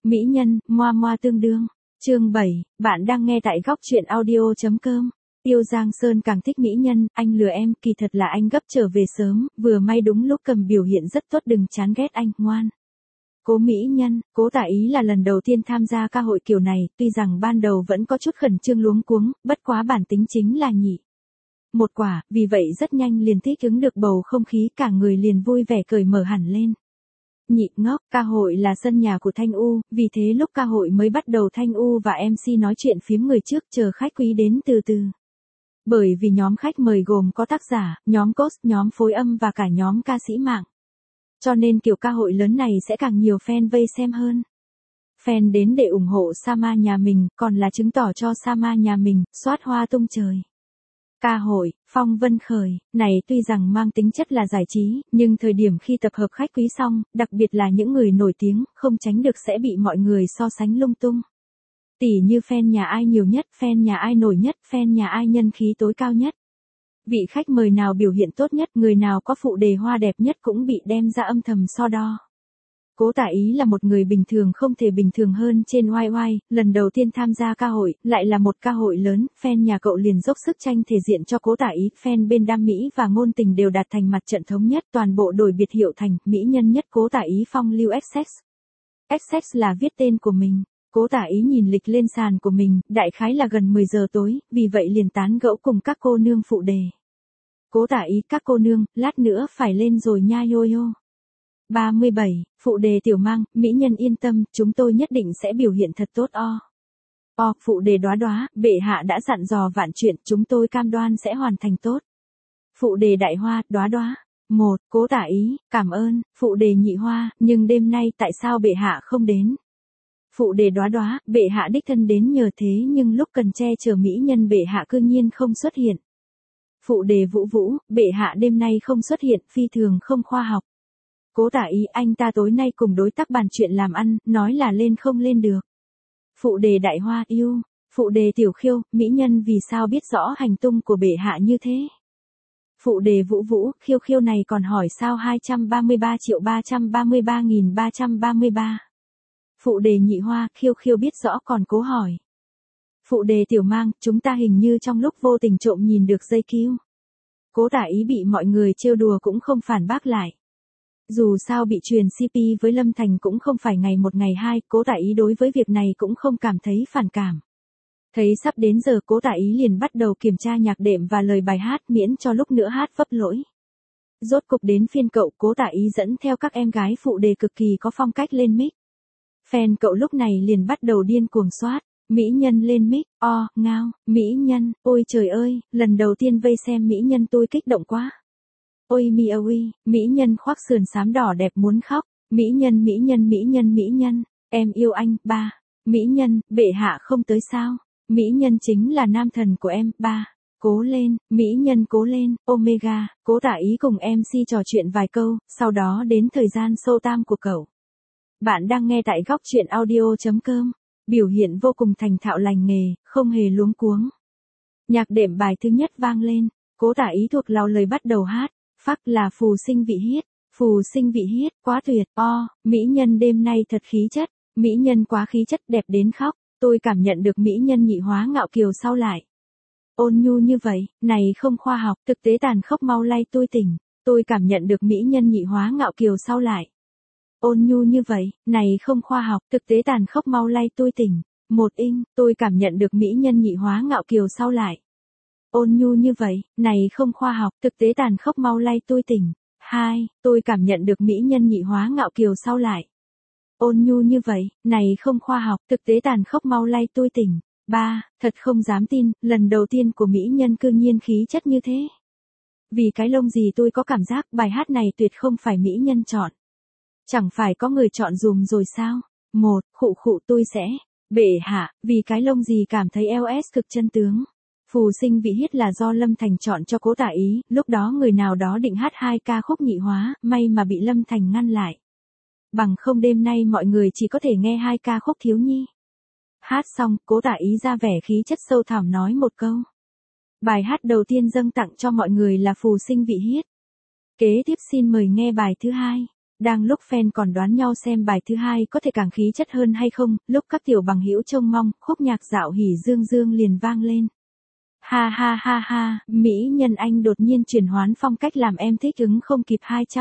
Mỹ nhân, moa moa tương đương. Chương 7, bạn đang nghe tại góc truyện audio.com. Tiêu Giang Sơn càng thích mỹ nhân, anh lừa em, kỳ thật là anh gấp trở về sớm, vừa may đúng lúc cầm biểu hiện rất tốt, đừng chán ghét anh, ngoan. Cố mỹ nhân, Cố Tả Ý là lần đầu tiên tham gia ca hội kiểu này, tuy rằng ban đầu vẫn có chút khẩn trương luống cuống, bất quá bản tính chính là nhị một quả, vì vậy rất nhanh liền thích ứng được bầu không khí, cả người liền vui vẻ cởi mở hẳn lên. Nhị ngốc, ca hội là sân nhà của Thanh U, vì thế lúc ca hội mới bắt đầu Thanh U và MC nói chuyện phiếm người trước, chờ khách quý đến từ từ. Bởi vì nhóm khách mời gồm có tác giả, nhóm host, nhóm phối âm và cả nhóm ca sĩ mạng. Cho nên kiểu ca hội lớn này sẽ càng nhiều fan vây xem hơn. Fan đến để ủng hộ Sama nhà mình, còn là chứng tỏ cho Sama nhà mình, xoát hoa tung trời. Ca hội, phong vân khởi, này tuy rằng mang tính chất là giải trí, nhưng thời điểm khi tập hợp khách quý xong, đặc biệt là những người nổi tiếng, không tránh được sẽ bị mọi người so sánh lung tung. Tỉ như fan nhà ai nhiều nhất, fan nhà ai nổi nhất, fan nhà ai nhân khí tối cao nhất. Vị khách mời nào biểu hiện tốt nhất, người nào có phụ đề hoa đẹp nhất cũng bị đem ra âm thầm so đo. Cố Tả Ý là một người bình thường không thể bình thường hơn trên YY, lần đầu tiên tham gia ca hội, lại là một ca hội lớn, fan nhà cậu liền dốc sức tranh thể diện cho Cố Tả Ý, fan bên Đam Mỹ và Ngôn Tình đều đạt thành mặt trận thống nhất, toàn bộ đổi biệt hiệu thành mỹ nhân nhất Cố Tả Ý phong lưu XX. XX là viết tên của mình. Cố Tả Ý nhìn lịch lên sàn của mình, đại khái là gần 10 giờ tối, vì vậy liền tán gẫu cùng các cô nương phụ đề. Cố Tả Ý, các cô nương, lát nữa phải lên rồi nha yo yo. 37, phụ đề Tiểu Mang, mỹ nhân yên tâm, chúng tôi nhất định sẽ biểu hiện thật tốt o. Phụ đề Đóa Đóa, bệ hạ đã dặn dò vạn chuyện, chúng tôi cam đoan sẽ hoàn thành tốt. Phụ đề Đại Hoa, Đóa Đóa. 1. Cố Tả Ý, cảm ơn. Phụ đề Nhị Hoa, nhưng đêm nay tại sao bệ hạ không đến? Phụ đề Đóa Đóa, bệ hạ đích thân đến nhờ thế nhưng lúc cần che chở mỹ nhân bệ hạ cư nhiên không xuất hiện. Phụ đề Vũ Vũ, bệ hạ đêm nay không xuất hiện, phi thường không khoa học. Cố Tả Ý, anh ta tối nay cùng đối tác bàn chuyện làm ăn, nói là lên không lên được. Phụ đề Đại Hoa, yêu. Phụ đề Tiểu Khiêu, mỹ nhân vì sao biết rõ hành tung của bệ hạ như thế? Phụ đề Vũ Vũ, Khiêu Khiêu này còn hỏi sao 233.333.333. Phụ đề Nhị Hoa, Khiêu Khiêu biết rõ còn cố hỏi. Phụ đề Tiểu Mang, chúng ta hình như trong lúc vô tình trộm nhìn được dây cứu. Cố Tả Ý bị mọi người trêu đùa cũng không phản bác lại. Dù sao bị truyền CP với Lâm Thành cũng không phải ngày một ngày hai, Cố Tả Ý đối với việc này cũng không cảm thấy phản cảm. Thấy sắp đến giờ Cố Tả Ý liền bắt đầu kiểm tra nhạc đệm và lời bài hát miễn cho lúc nữa hát vấp lỗi. Rốt cục đến phiên cậu, Cố Tả Ý dẫn theo các em gái phụ đề cực kỳ có phong cách lên mic. Fan cậu lúc này liền bắt đầu điên cuồng soát. Mỹ nhân lên mic, ngao, mỹ nhân, ôi trời ơi, lần đầu tiên vây xem mỹ nhân tôi kích động quá. Ôi mi ơi, mỹ nhân khoác sườn xám đỏ đẹp muốn khóc, mỹ nhân mỹ nhân mỹ nhân mỹ nhân, em yêu anh, ba. Mỹ nhân, bệ hạ không tới sao? Mỹ nhân chính là nam thần của em, ba. Cố lên, mỹ nhân cố lên, Omega, Cố Tả Ý cùng MC trò chuyện vài câu, sau đó đến thời gian show time của cậu. Bạn đang nghe tại góc truyện audio.com. Biểu hiện vô cùng thành thạo lành nghề, không hề luống cuống. Nhạc đệm bài thứ nhất vang lên, Cố Tả Ý thuộc lòng lời bắt đầu hát, phác là phù sinh vị hiết, phù sinh vị hiết, quá tuyệt, mỹ nhân đêm nay thật khí chất, mỹ nhân quá khí chất đẹp đến khóc, tôi cảm nhận được mỹ nhân nhị hóa ngạo kiều sau lại. Ôn nhu như vậy, này không khoa học, thực tế tàn khốc mau lay tôi tỉnh, tôi cảm nhận được mỹ nhân nhị hóa ngạo kiều sau lại. Ôn nhu như vậy, này không khoa học, thực tế tàn khốc mau lay tôi tỉnh. 1 Inch, tôi cảm nhận được mỹ nhân nhị hóa ngạo kiều sau lại. Ôn nhu như vậy, này không khoa học, thực tế tàn khốc mau lay tôi tỉnh. 2, tôi cảm nhận được mỹ nhân nhị hóa ngạo kiều sau lại. Ôn nhu như vậy, này không khoa học, thực tế tàn khốc mau lay tôi tỉnh. 3, thật không dám tin, lần đầu tiên của mỹ nhân cư nhiên khí chất như thế. Vì cái lông gì tôi có cảm giác bài hát này tuyệt không phải mỹ nhân chọn. Chẳng phải có người chọn dùm rồi sao? 1, khụ tôi sẽ. Bệ hạ, vì cái lông gì cảm thấy LS cực chân tướng. Phù sinh vị hiết là do Lâm Thành chọn cho Cố Tả Ý, lúc đó người nào đó định hát 2 ca khúc nhị hóa, may mà bị Lâm Thành ngăn lại. Bằng không đêm nay mọi người chỉ có thể nghe 2 ca khúc thiếu nhi. Hát xong, Cố Tả Ý ra vẻ khí chất sâu thẳm nói một câu. Bài hát đầu tiên dâng tặng cho mọi người là Phù sinh vị hiết. Kế tiếp xin mời nghe bài thứ hai. Đang lúc fan còn đoán nhau xem bài thứ hai có thể càng khí chất hơn hay không, lúc các tiểu bằng hữu trông mong, khúc nhạc dạo hỉ dương dương liền vang lên. Ha ha ha ha, mỹ nhân anh đột nhiên chuyển hoán phong cách làm em thích ứng không kịp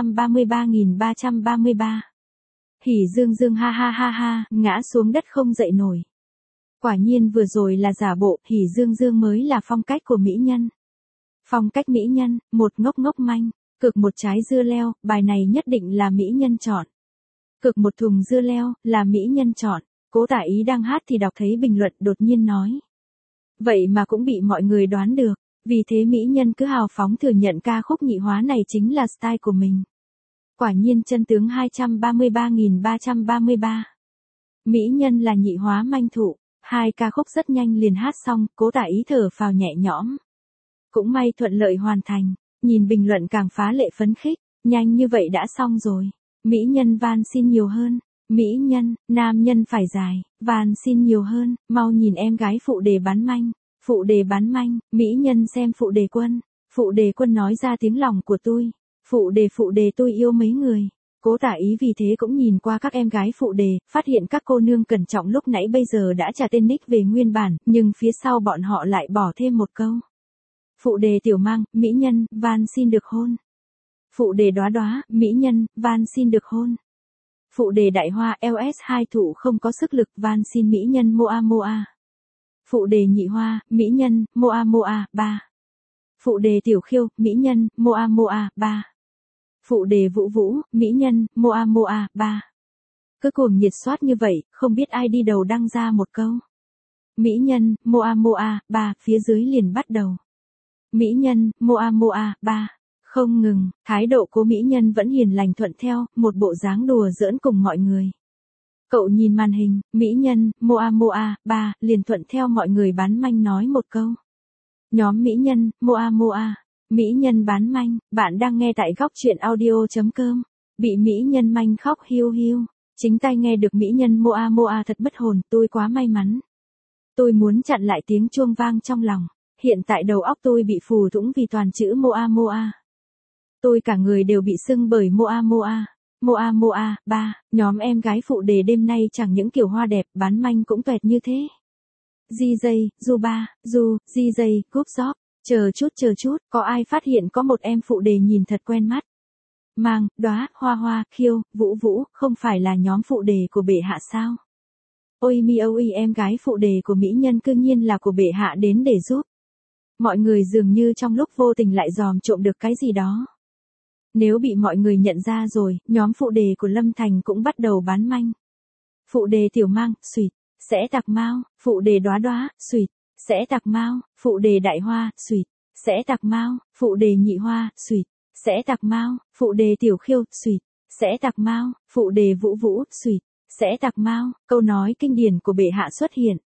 233.333. Hỉ dương dương ha ha ha ha, ngã xuống đất không dậy nổi. Quả nhiên vừa rồi là giả bộ, hỉ dương dương mới là phong cách của mỹ nhân. Phong cách mỹ nhân, một ngốc ngốc manh, cực một trái dưa leo, bài này nhất định là mỹ nhân chọn. Cực một thùng dưa leo, là mỹ nhân chọn. Cố Tả Ý đang hát thì đọc thấy bình luận đột nhiên nói. Vậy mà cũng bị mọi người đoán được, vì thế mỹ nhân cứ hào phóng thừa nhận ca khúc nhị hóa này chính là style của mình. Quả nhiên chân tướng 233.333. Mỹ nhân là nhị hóa manh thụ, hai ca khúc rất nhanh liền hát xong, Cố Tả Ý thở phào nhẹ nhõm. Cũng may thuận lợi hoàn thành, nhìn bình luận càng phá lệ phấn khích, nhanh như vậy đã xong rồi. Mỹ nhân van xin nhiều hơn, mỹ nhân, nam nhân phải dài, van xin nhiều hơn, mau nhìn em gái phụ đề bán manh, phụ đề bán manh, mỹ nhân xem phụ đề quân nói ra tiếng lòng của tôi, phụ đề tôi yêu mấy người. Cố Tả Ý vì thế cũng nhìn qua các em gái phụ đề, phát hiện các cô nương cẩn trọng lúc nãy bây giờ đã trả tên nick về nguyên bản, nhưng phía sau bọn họ lại bỏ thêm một câu. Phụ đề tiểu mang, mỹ nhân, van xin được hôn. Phụ đề đóa đóa, mỹ nhân, van xin được hôn. Phụ đề đại hoa, LS2 thụ không có sức lực, van xin mỹ nhân moa moa. Phụ đề nhị hoa, mỹ nhân, moa moa, 3. Phụ đề tiểu khiêu, mỹ nhân, moa moa, 3. Phụ đề vũ vũ, mỹ nhân, moa moa, 3. Cứ cuồng nhiệt soát như vậy, không biết ai đi đầu đăng ra một câu. Mỹ nhân, moa moa, 3, phía dưới liền bắt đầu. Mỹ nhân, moa moa, 3. Không ngừng, thái độ của mỹ nhân vẫn hiền lành thuận theo, một bộ dáng đùa giỡn cùng mọi người. Cậu nhìn màn hình, mỹ nhân, moa moa, 3, liền thuận theo mọi người bán manh nói một câu. Nhóm mỹ nhân, moa moa, mỹ nhân bán manh, bạn đang nghe tại góc truyện audio.com. Bị mỹ nhân manh khóc hiu hiu, chính tai nghe được mỹ nhân moa moa thật bất hồn, tôi quá may mắn. Tôi muốn chặn lại tiếng chuông vang trong lòng, hiện tại đầu óc tôi bị phù thủng vì toàn chữ moa moa. Tôi cả người đều bị sưng bởi moa moa. Moa moa, 3, nhóm em gái phụ đề đêm nay chẳng những kiểu hoa đẹp, bán manh cũng tuẹt như thế. DJ, Zuba, DJ, Cúp Job, chờ chút, có ai phát hiện có một em phụ đề nhìn thật quen mắt. Mang, đóa, hoa hoa, khiêu, vũ vũ, không phải là nhóm phụ đề của bệ hạ sao? Ôi mi ôi em gái phụ đề của mỹ nhân cương nhiên là của bệ hạ đến để giúp. Mọi người dường như trong lúc vô tình lại dòm trộm được cái gì đó. Nếu bị mọi người nhận ra rồi, nhóm phụ đề của Lâm Thành cũng bắt đầu bán manh. Phụ đề tiểu mang, xuyệt, sẽ tạc mau, phụ đề đóa đóa, xuyệt, sẽ tạc mau, phụ đề đại hoa, xuyệt, sẽ tạc mau, phụ đề nhị hoa, xuyệt, sẽ tạc mau, phụ đề tiểu khiêu, xuyệt, sẽ tạc mau, phụ đề vũ vũ, xuyệt, sẽ tạc mau. Câu nói kinh điển của bệ hạ xuất hiện.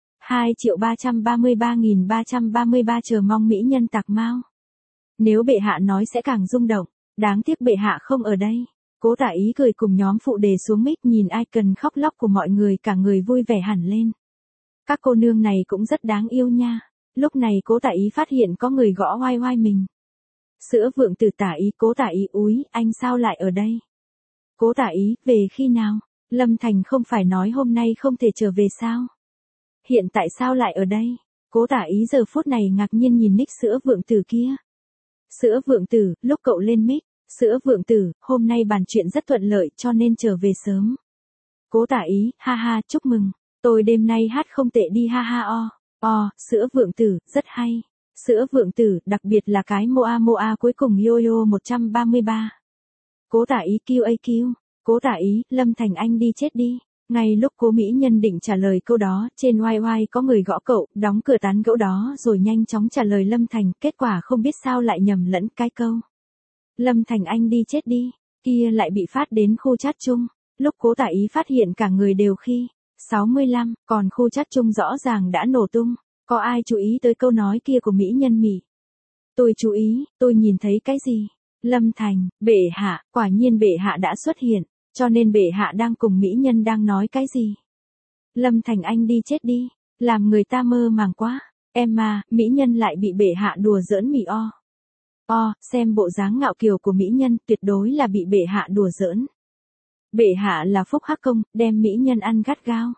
2.333.333 chờ mong mỹ nhân tạc mau. Nếu bệ hạ nói sẽ càng rung động. Đáng tiếc bệ hạ không ở đây. Cố Tả Ý cười cùng nhóm phụ đề xuống mic nhìn icon khóc lóc của mọi người cả người vui vẻ hẳn lên. Các cô nương này cũng rất đáng yêu nha. Lúc này Cố Tả Ý phát hiện có người gõ oai oai mình. Sữa vượng từ Tả Ý, Cố Tả Ý úi, anh sao lại ở đây? Cố Tả Ý, về khi nào? Lâm Thành không phải nói hôm nay không thể trở về sao? Hiện tại sao lại ở đây? Cố Tả Ý giờ phút này ngạc nhiên nhìn nick sữa vượng tử kia. Sữa vượng tử, lúc cậu lên mic, sữa vượng tử, hôm nay bàn chuyện rất thuận lợi cho nên trở về sớm. Cố Tả Ý, ha ha, chúc mừng, tôi đêm nay hát không tệ đi ha ha sữa vượng tử, rất hay. Sữa vượng tử, đặc biệt là cái moa moa cuối cùng yo 133. Cố Tả Ý QAQ, Cố Tả Ý, Lâm Thành anh đi chết đi. Ngay lúc Cố mỹ nhân định trả lời câu đó, trên YY có người gõ cậu, đóng cửa tán gẫu đó rồi nhanh chóng trả lời Lâm Thành, kết quả không biết sao lại nhầm lẫn cái câu. Lâm Thành anh đi chết đi, kia lại bị phát đến khu chat chung. Lúc Cố Tả Ý phát hiện cả người đều khi 65, còn khu chat chung rõ ràng đã nổ tung. Có ai chú ý tới câu nói kia của mỹ nhân Mỹ? Tôi chú ý, tôi nhìn thấy cái gì? Lâm Thành, bệ hạ, quả nhiên bệ hạ đã xuất hiện. Cho nên bệ hạ đang cùng mỹ nhân đang nói cái gì? Lâm Thành anh đi chết đi, làm người ta mơ màng quá. Em mà, mỹ nhân lại bị bệ hạ đùa giỡn mỉ xem bộ dáng ngạo kiều của mỹ nhân tuyệt đối là bị bệ hạ đùa giỡn. Bệ hạ là Phúc Hắc Công, đem mỹ nhân ăn gắt gao.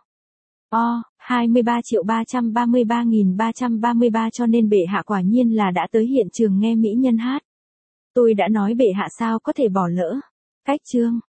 23.333.333 cho nên bệ hạ quả nhiên là đã tới hiện trường nghe mỹ nhân hát. Tôi đã nói bệ hạ sao có thể bỏ lỡ. Cách chương.